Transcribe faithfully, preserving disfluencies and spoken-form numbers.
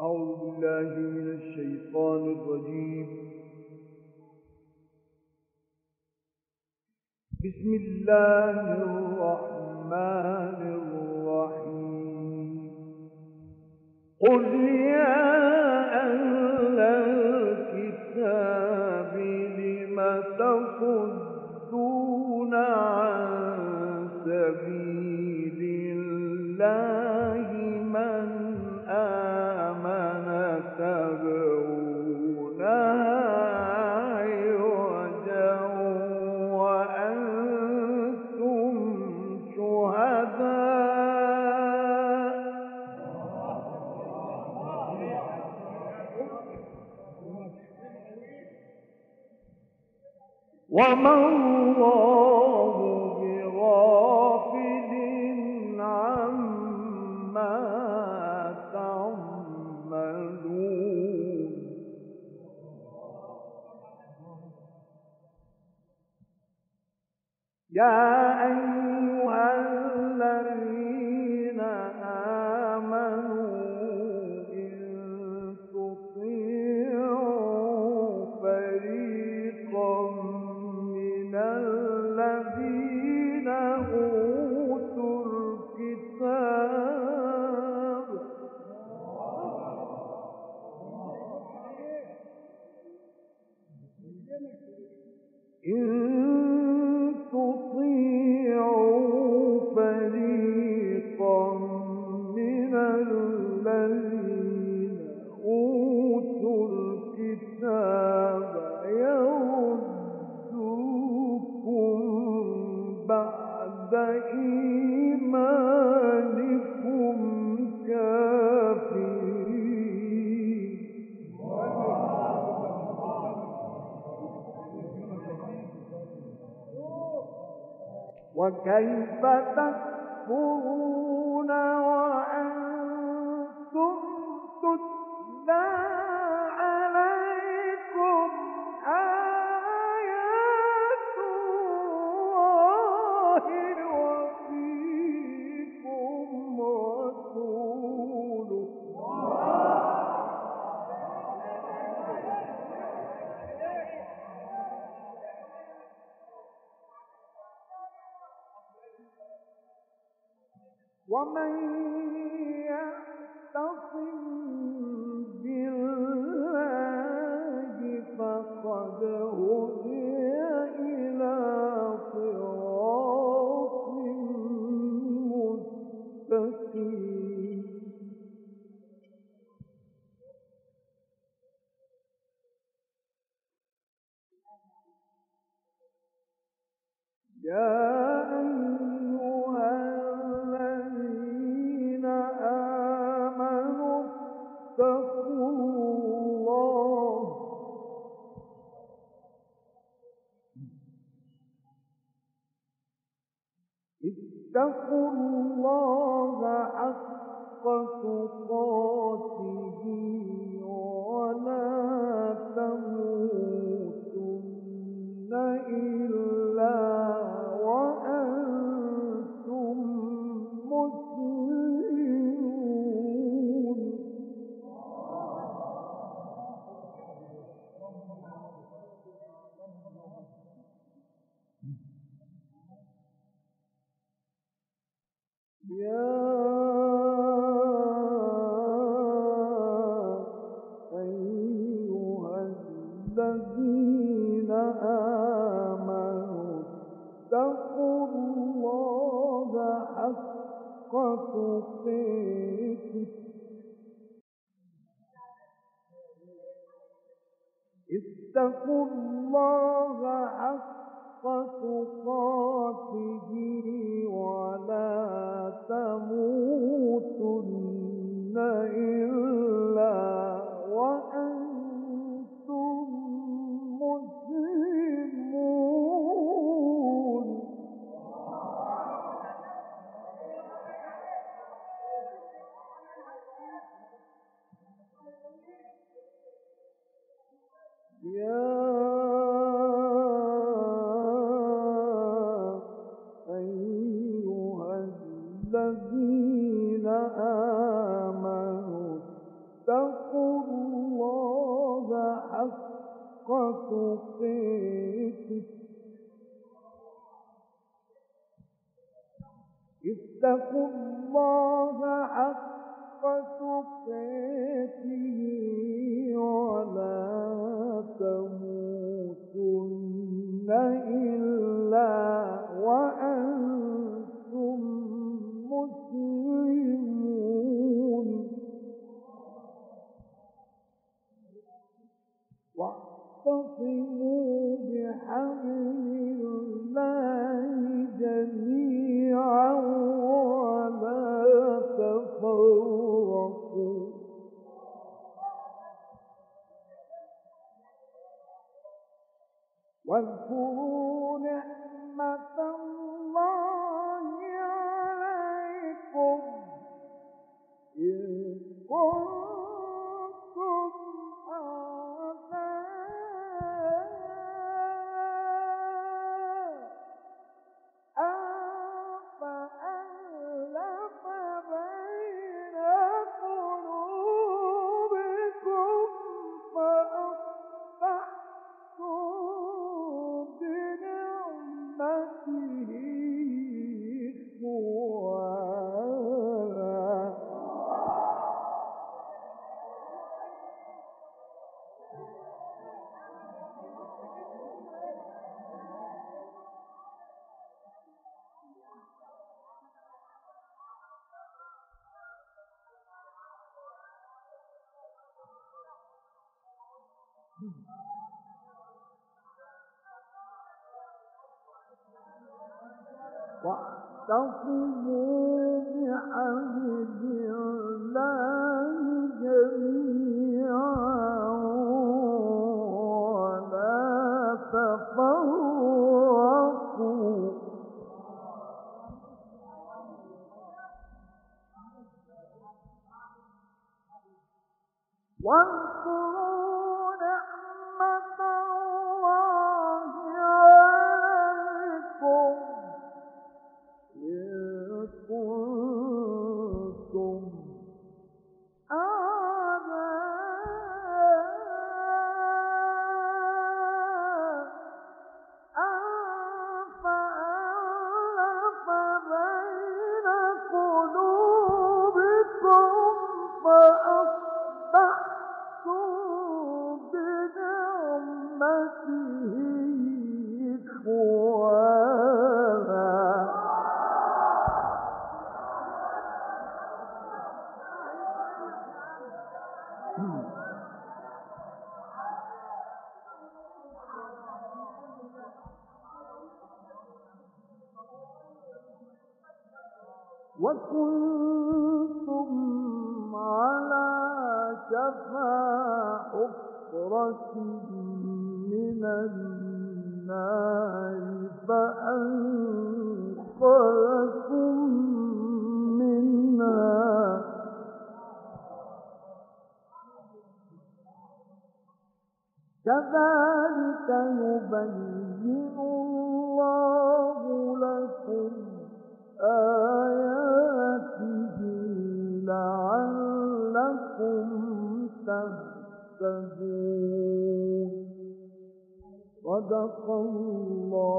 أعوذ بالله من الشيطان الرجيم. بسم الله الرحمن الرحيم. قل يا أهل الكتاب لم تصدون عن سبيل الله من آمن تبغونها عوجا وأنتم شهداء وما الله بغافل عما تعملون. يا أيها الذين آمنوا إن تطيعوا فريقا من الذين أوتوا الكتاب إن تطيعوا فريقا من الذين أوتوا الكتاب يردوكم بعد إيمانكم كافرين. وكيف تكفرون وأنتم تتلى عليكم آيات الله وفيكم رسوله ومن يعتصم بالله فقد هدي إلى صراط مستقيم. يا أيها الذين آمنوا اتقوا الله اتقوا الله حق تقاته ولا تموتن إلا وأنتم مسلمون. يا أيها الذين آمنوا اتقوا الله حق تقاته اتقوا الله حق تقاته ولا تموتن إلا وأنتم مسلمون. يا أيها الذين واتقوا الله حق تقاته ولا تموتن إلا وأنتم مسلمون واعتصموا بحبل الله جميعا ولا تفرقوا واذكروا نعمة الله عليكم إذ كنتم واعتصموا بحبل الله جميعا ولا تفرقوا واذكروا نعمة الله عليكم إذ كنتم أعداء فألف بين قلوبكم فأصبحتم بنعمته إخوانا وكنتم على شفا حفرة من النار فأنقذكم منها كذلك يبين الله لكم آياته لعلكم تهتدون صدق الله